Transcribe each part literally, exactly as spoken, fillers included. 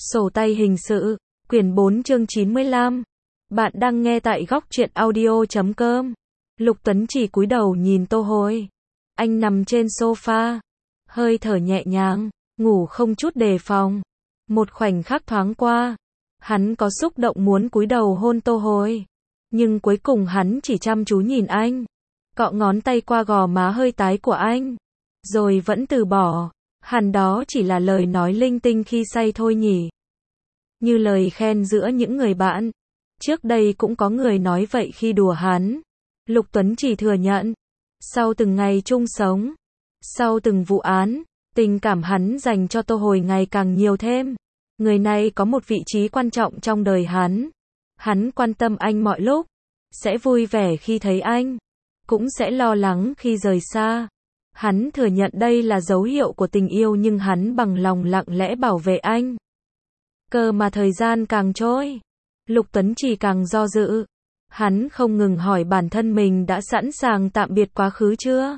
Sổ tay hình sự, quyển bốn chương chín mươi lăm. Bạn đang nghe tại góc truyện audio chấm com. Lục Tuấn chỉ cúi đầu nhìn Tô Hồi. Anh nằm trên sofa, hơi thở nhẹ nhàng, ngủ không chút đề phòng. Một khoảnh khắc thoáng qua, hắn có xúc động muốn cúi đầu hôn Tô Hồi. Nhưng cuối cùng hắn chỉ chăm chú nhìn anh, cọ ngón tay qua gò má hơi tái của anh, rồi vẫn từ bỏ. Hẳn đó chỉ là lời nói linh tinh khi say thôi nhỉ. Như lời khen giữa những người bạn. Trước đây cũng có người nói vậy khi đùa hắn. Lục Tuấn chỉ thừa nhận. Sau từng ngày chung sống, sau từng vụ án, tình cảm hắn dành cho Tô Hồi ngày càng nhiều thêm. Người này có một vị trí quan trọng trong đời hắn. Hắn quan tâm anh mọi lúc, sẽ vui vẻ khi thấy anh, cũng sẽ lo lắng khi rời xa. Hắn thừa nhận đây là dấu hiệu của tình yêu, nhưng hắn bằng lòng lặng lẽ bảo vệ anh. Cơ mà thời gian càng trôi, Lục Tuấn chỉ càng do dự. Hắn không ngừng hỏi bản thân mình đã sẵn sàng tạm biệt quá khứ chưa?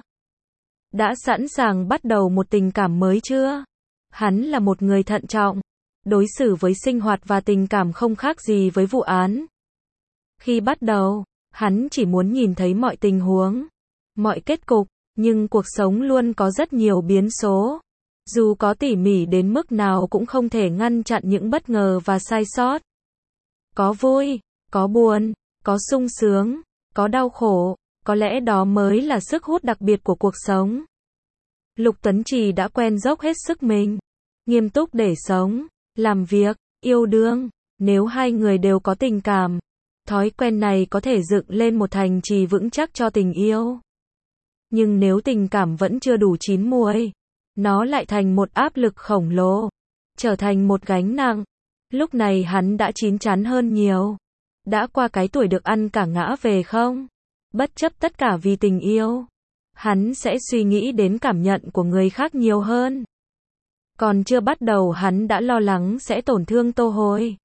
Đã sẵn sàng bắt đầu một tình cảm mới chưa? Hắn là một người thận trọng, đối xử với sinh hoạt và tình cảm không khác gì với vụ án. Khi bắt đầu, hắn chỉ muốn nhìn thấy mọi tình huống, mọi kết cục. Nhưng cuộc sống luôn có rất nhiều biến số. Dù có tỉ mỉ đến mức nào cũng không thể ngăn chặn những bất ngờ và sai sót. Có vui, có buồn, có sung sướng, có đau khổ. Có lẽ đó mới là sức hút đặc biệt của cuộc sống. Lục Tuấn Trì đã quen dốc hết sức mình, nghiêm túc để sống, làm việc, yêu đương. Nếu hai người đều có tình cảm, thói quen này có thể dựng lên một thành trì vững chắc cho tình yêu. Nhưng nếu tình cảm vẫn chưa đủ chín muồi, nó lại thành một áp lực khổng lồ, trở thành một gánh nặng. Lúc này hắn đã chín chắn hơn nhiều, đã qua cái tuổi được ăn cả ngã về không. Bất chấp tất cả vì tình yêu, hắn sẽ suy nghĩ đến cảm nhận của người khác nhiều hơn. Còn chưa bắt đầu hắn đã lo lắng sẽ tổn thương Tô Hồi.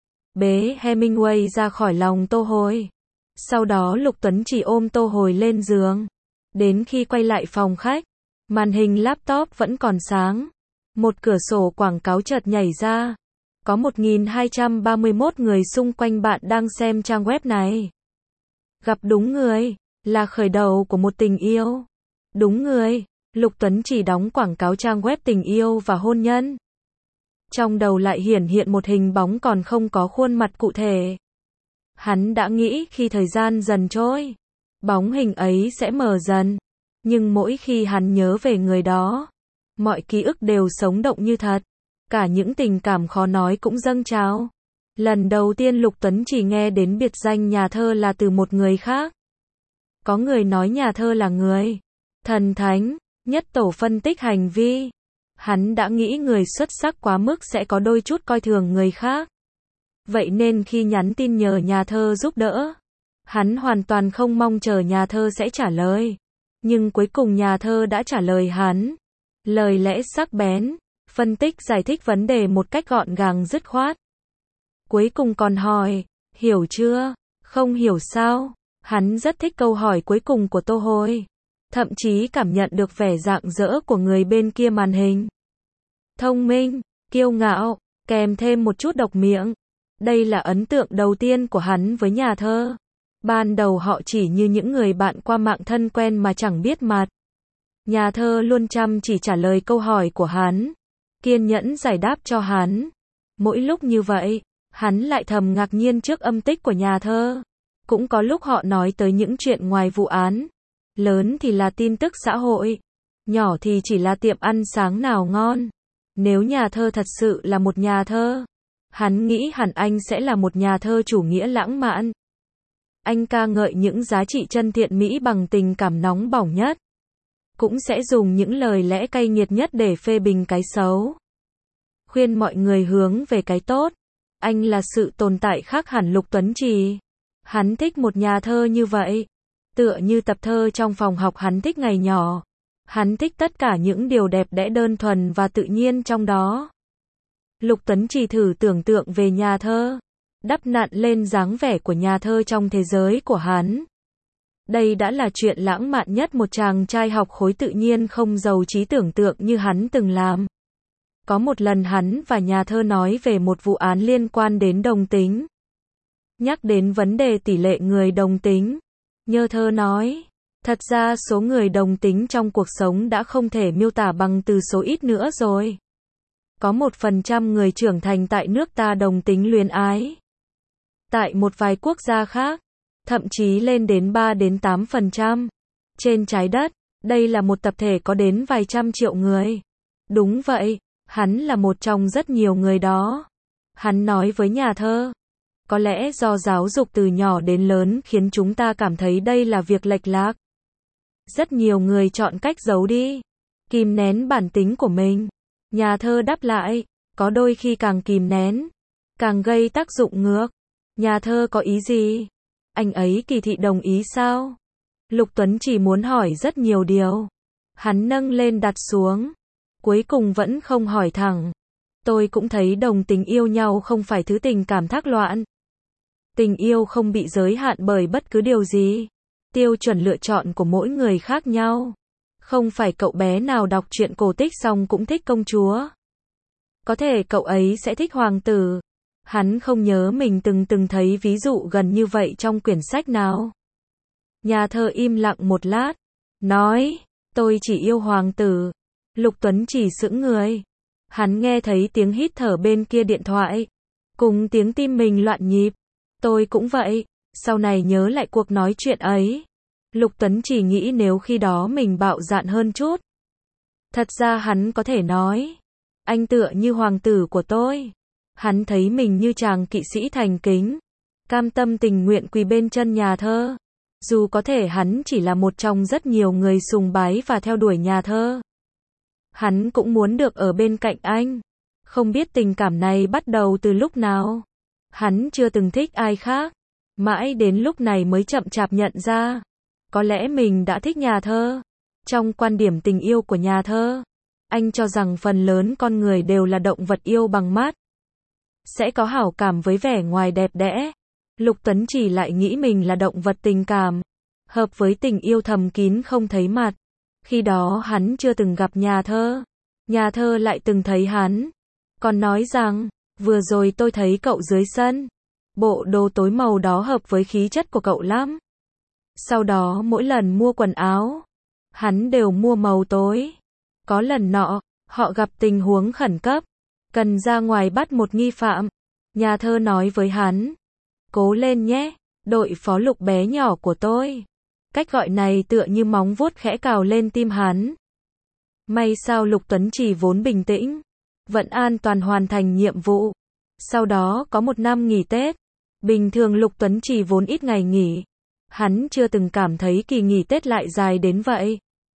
Bế Hemingway ra khỏi lòng Tô Hồi. Sau đó Lục Tuấn chỉ ôm Tô Hồi lên giường. Đến khi quay lại phòng khách, màn hình laptop vẫn còn sáng. Một cửa sổ quảng cáo chợt nhảy ra. Có một nghìn hai trăm ba mươi mốt người xung quanh bạn đang xem trang web này. Gặp đúng người, là khởi đầu của một tình yêu. Đúng người, Lục Tuấn chỉ đóng quảng cáo trang web tình yêu và hôn nhân. Trong đầu lại hiển hiện một hình bóng còn không có khuôn mặt cụ thể. Hắn đã nghĩ khi thời gian dần trôi, bóng hình ấy sẽ mờ dần. Nhưng mỗi khi hắn nhớ về người đó, mọi ký ức đều sống động như thật. Cả những tình cảm khó nói cũng dâng trào. Lần đầu tiên Lục Tuấn chỉ nghe đến biệt danh nhà thơ là từ một người khác. Có người nói nhà thơ là người thần thánh, nhất tổ phân tích hành vi. Hắn đã nghĩ người xuất sắc quá mức sẽ có đôi chút coi thường người khác. Vậy nên khi nhắn tin nhờ nhà thơ giúp đỡ, hắn hoàn toàn không mong chờ nhà thơ sẽ trả lời. Nhưng cuối cùng nhà thơ đã trả lời hắn. Lời lẽ sắc bén, phân tích giải thích vấn đề một cách gọn gàng dứt khoát. Cuối cùng còn hỏi, hiểu chưa? Không hiểu sao? Hắn rất thích câu hỏi cuối cùng của Tô Hồi. Thậm chí cảm nhận được vẻ rạng rỡ của người bên kia màn hình. Thông minh, kiêu ngạo, kèm thêm một chút độc miệng. Đây là ấn tượng đầu tiên của hắn với nhà thơ. Ban đầu họ chỉ như những người bạn qua mạng thân quen mà chẳng biết mặt. Nhà thơ luôn chăm chỉ trả lời câu hỏi của hắn, kiên nhẫn giải đáp cho hắn. Mỗi lúc như vậy, hắn lại thầm ngạc nhiên trước âm tích của nhà thơ. Cũng có lúc họ nói tới những chuyện ngoài vụ án. Lớn thì là tin tức xã hội, nhỏ thì chỉ là tiệm ăn sáng nào ngon. Nếu nhà thơ thật sự là một nhà thơ, hắn nghĩ hẳn anh sẽ là một nhà thơ chủ nghĩa lãng mạn. Anh ca ngợi những giá trị chân thiện mỹ bằng tình cảm nóng bỏng nhất. Cũng sẽ dùng những lời lẽ cay nghiệt nhất để phê bình cái xấu. Khuyên mọi người hướng về cái tốt. Anh là sự tồn tại khác hẳn Lục Tuấn Trì. Hắn thích một nhà thơ như vậy. Tựa như tập thơ trong phòng học hắn thích ngày nhỏ. Hắn thích tất cả những điều đẹp đẽ đơn thuần và tự nhiên trong đó. Lục Tuấn Trì thử tưởng tượng về nhà thơ. Đắp nặn lên dáng vẻ của nhà thơ trong thế giới của hắn. Đây đã là chuyện lãng mạn nhất một chàng trai học khối tự nhiên không giàu trí tưởng tượng như hắn từng làm. Có một lần hắn và nhà thơ nói về một vụ án liên quan đến đồng tính. Nhắc đến vấn đề tỷ lệ người đồng tính, nhà thơ nói, thật ra số người đồng tính trong cuộc sống đã không thể miêu tả bằng từ số ít nữa rồi. Có một phần trăm người trưởng thành tại nước ta đồng tính luyến ái. Tại một vài quốc gia khác, thậm chí lên đến ba đến tám phần trăm. Trên trái đất, đây là một tập thể có đến vài trăm triệu người. Đúng vậy, hắn là một trong rất nhiều người đó. Hắn nói với nhà thơ, có lẽ do giáo dục từ nhỏ đến lớn khiến chúng ta cảm thấy đây là việc lệch lạc. Rất nhiều người chọn cách giấu đi, kìm nén bản tính của mình. Nhà thơ đáp lại, có đôi khi càng kìm nén, càng gây tác dụng ngược. Nhà thơ có ý gì? Anh ấy kỳ thị đồng ý sao? Lục Tuấn chỉ muốn hỏi rất nhiều điều. Hắn nâng lên đặt xuống. Cuối cùng vẫn không hỏi thẳng. Tôi cũng thấy đồng tình yêu nhau không phải thứ tình cảm thác loạn. Tình yêu không bị giới hạn bởi bất cứ điều gì. Tiêu chuẩn lựa chọn của mỗi người khác nhau. Không phải cậu bé nào đọc truyện cổ tích xong cũng thích công chúa. Có thể cậu ấy sẽ thích hoàng tử. Hắn không nhớ mình từng từng thấy ví dụ gần như vậy trong quyển sách nào. Nhà thơ im lặng một lát, nói, tôi chỉ yêu hoàng tử. Lục Tuấn chỉ sững người. Hắn nghe thấy tiếng hít thở bên kia điện thoại, cùng tiếng tim mình loạn nhịp. Tôi cũng vậy, sau này nhớ lại cuộc nói chuyện ấy. Lục Tuấn chỉ nghĩ nếu khi đó mình bạo dạn hơn chút. Thật ra hắn có thể nói, anh tựa như hoàng tử của tôi. Hắn thấy mình như chàng kỵ sĩ thành kính, cam tâm tình nguyện quỳ bên chân nhà thơ. Dù có thể hắn chỉ là một trong rất nhiều người sùng bái và theo đuổi nhà thơ. Hắn cũng muốn được ở bên cạnh anh. Không biết tình cảm này bắt đầu từ lúc nào. Hắn chưa từng thích ai khác. Mãi đến lúc này mới chậm chạp nhận ra. Có lẽ mình đã thích nhà thơ. Trong quan điểm tình yêu của nhà thơ, anh cho rằng phần lớn con người đều là động vật yêu bằng mắt. Sẽ có hảo cảm với vẻ ngoài đẹp đẽ. Lục Tuấn chỉ lại nghĩ mình là động vật tình cảm. Hợp với tình yêu thầm kín không thấy mặt. Khi đó hắn chưa từng gặp nhà thơ. Nhà thơ lại từng thấy hắn. Còn nói rằng, vừa rồi tôi thấy cậu dưới sân. Bộ đồ tối màu đó hợp với khí chất của cậu lắm. Sau đó mỗi lần mua quần áo, hắn đều mua màu tối. Có lần nọ, họ gặp tình huống khẩn cấp. Cần ra ngoài bắt một nghi phạm. Nhà thơ nói với hắn, cố lên nhé, đội phó Lục bé nhỏ của tôi. Cách gọi này tựa như móng vuốt khẽ cào lên tim hắn. May sao Lục Tuấn chỉ vốn bình tĩnh, vẫn an toàn hoàn thành nhiệm vụ. Sau đó có một năm nghỉ Tết. Bình thường Lục Tuấn chỉ vốn ít ngày nghỉ. Hắn chưa từng cảm thấy kỳ nghỉ Tết lại dài đến vậy.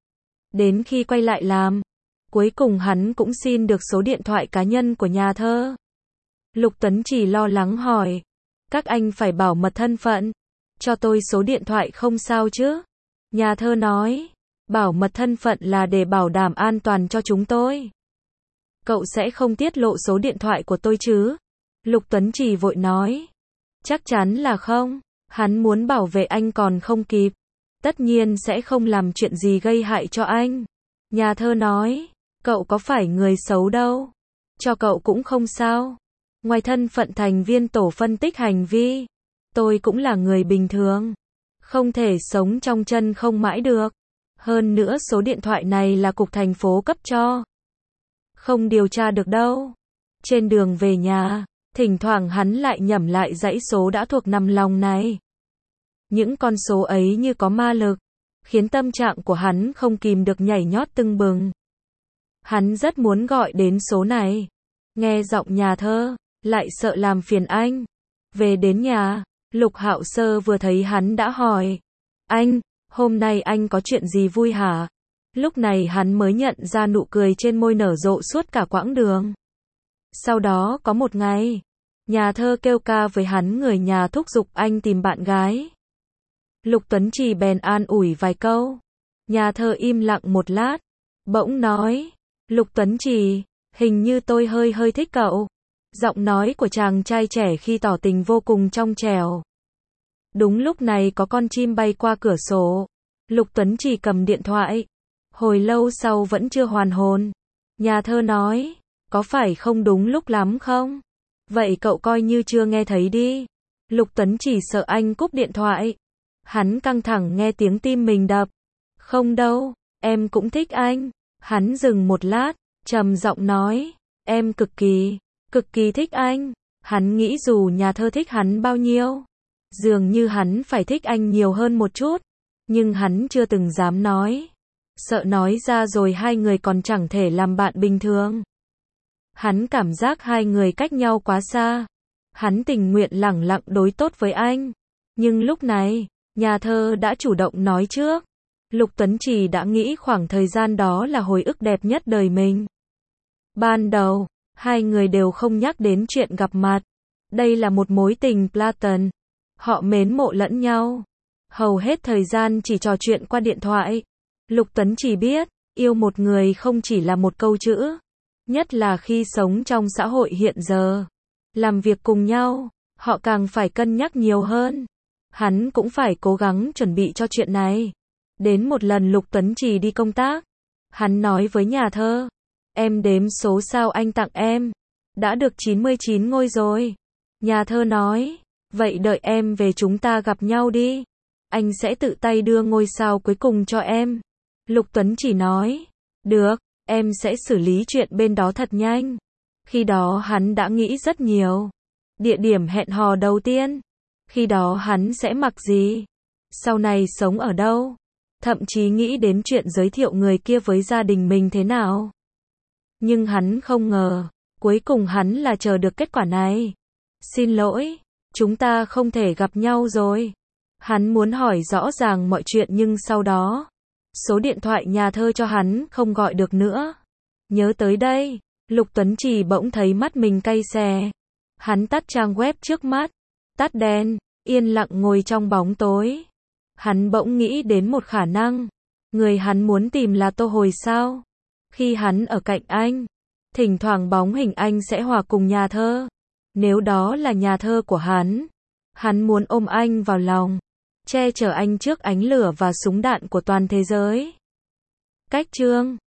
Đến khi quay lại làm, cuối cùng hắn cũng xin được số điện thoại cá nhân của nhà thơ. Lục Tuấn chỉ lo lắng hỏi, các anh phải bảo mật thân phận, cho tôi số điện thoại không sao chứ? Nhà thơ nói, bảo mật thân phận là để bảo đảm an toàn cho chúng tôi. Cậu sẽ không tiết lộ số điện thoại của tôi chứ? Lục Tuấn chỉ vội nói, chắc chắn là không, hắn muốn bảo vệ anh còn không kịp. Tất nhiên sẽ không làm chuyện gì gây hại cho anh. Nhà thơ nói, cậu có phải người xấu đâu. Cho cậu cũng không sao. Ngoài thân phận thành viên tổ phân tích hành vi, tôi cũng là người bình thường. Không thể sống trong chân không mãi được. Hơn nữa số điện thoại này là cục thành phố cấp cho. Không điều tra được đâu. Trên đường về nhà, thỉnh thoảng hắn lại nhẩm lại dãy số đã thuộc nằm lòng này. Những con số ấy như có ma lực, khiến tâm trạng của hắn không kìm được nhảy nhót tưng bừng. Hắn rất muốn gọi đến số này. Nghe giọng nhà thơ, lại sợ làm phiền anh. Về đến nhà, Lục Hạo Sơ vừa thấy hắn đã hỏi, anh, hôm nay anh có chuyện gì vui hả? Lúc này hắn mới nhận ra nụ cười trên môi nở rộ suốt cả quãng đường. Sau đó có một ngày, nhà thơ kêu ca với hắn người nhà thúc giục anh tìm bạn gái. Lục Tuấn Trì bèn an ủi vài câu. Nhà thơ im lặng một lát, bỗng nói, Lục Tuấn Trì, hình như tôi hơi hơi thích cậu. Giọng nói của chàng trai trẻ khi tỏ tình vô cùng trong trẻo. Đúng lúc này có con chim bay qua cửa sổ. Lục Tuấn Trì cầm điện thoại. Hồi lâu sau vẫn chưa hoàn hồn. Nhà thơ nói, có phải không đúng lúc lắm không? Vậy cậu coi như chưa nghe thấy đi. Lục Tuấn chỉ sợ anh cúp điện thoại. Hắn căng thẳng nghe tiếng tim mình đập. Không đâu, em cũng thích anh. Hắn dừng một lát, trầm giọng nói, em cực kỳ, cực kỳ thích anh. Hắn nghĩ dù nhà thơ thích hắn bao nhiêu, dường như hắn phải thích anh nhiều hơn một chút, nhưng hắn chưa từng dám nói. Sợ nói ra rồi hai người còn chẳng thể làm bạn bình thường. Hắn cảm giác hai người cách nhau quá xa. Hắn tình nguyện lẳng lặng đối tốt với anh. Nhưng lúc này, nhà thơ đã chủ động nói trước. Lục Tuấn Trì đã nghĩ khoảng thời gian đó là hồi ức đẹp nhất đời mình. Ban đầu, hai người đều không nhắc đến chuyện gặp mặt. Đây là một mối tình Platon. Họ mến mộ lẫn nhau. Hầu hết thời gian chỉ trò chuyện qua điện thoại. Lục Tuấn Trì biết, yêu một người không chỉ là một câu chữ. Nhất là khi sống trong xã hội hiện giờ. Làm việc cùng nhau, họ càng phải cân nhắc nhiều hơn. Hắn cũng phải cố gắng chuẩn bị cho chuyện này. Đến một lần Lục Tuấn Trì đi công tác. Hắn nói với nhà thơ, em đếm số sao anh tặng em. Đã được chín mươi chín ngôi rồi. Nhà thơ nói, vậy đợi em về chúng ta gặp nhau đi. Anh sẽ tự tay đưa ngôi sao cuối cùng cho em. Lục Tuấn Trì nói, được, em sẽ xử lý chuyện bên đó thật nhanh. Khi đó hắn đã nghĩ rất nhiều. Địa điểm hẹn hò đầu tiên. Khi đó hắn sẽ mặc gì? Sau này sống ở đâu? Thậm chí nghĩ đến chuyện giới thiệu người kia với gia đình mình thế nào. Nhưng hắn không ngờ, cuối cùng hắn là chờ được kết quả này. Xin lỗi, chúng ta không thể gặp nhau rồi. Hắn muốn hỏi rõ ràng mọi chuyện nhưng sau đó, số điện thoại nhà thơ cho hắn không gọi được nữa. Nhớ tới đây, Lục Tuấn Trì bỗng thấy mắt mình cay xè. Hắn tắt trang web trước mắt, tắt đèn, yên lặng ngồi trong bóng tối. Hắn bỗng nghĩ đến một khả năng. Người hắn muốn tìm là Tô Hồi sao? Khi hắn ở cạnh anh, thỉnh thoảng bóng hình anh sẽ hòa cùng nhà thơ. Nếu đó là nhà thơ của hắn, hắn muốn ôm anh vào lòng, che chở anh trước ánh lửa và súng đạn của toàn thế giới. Cách chương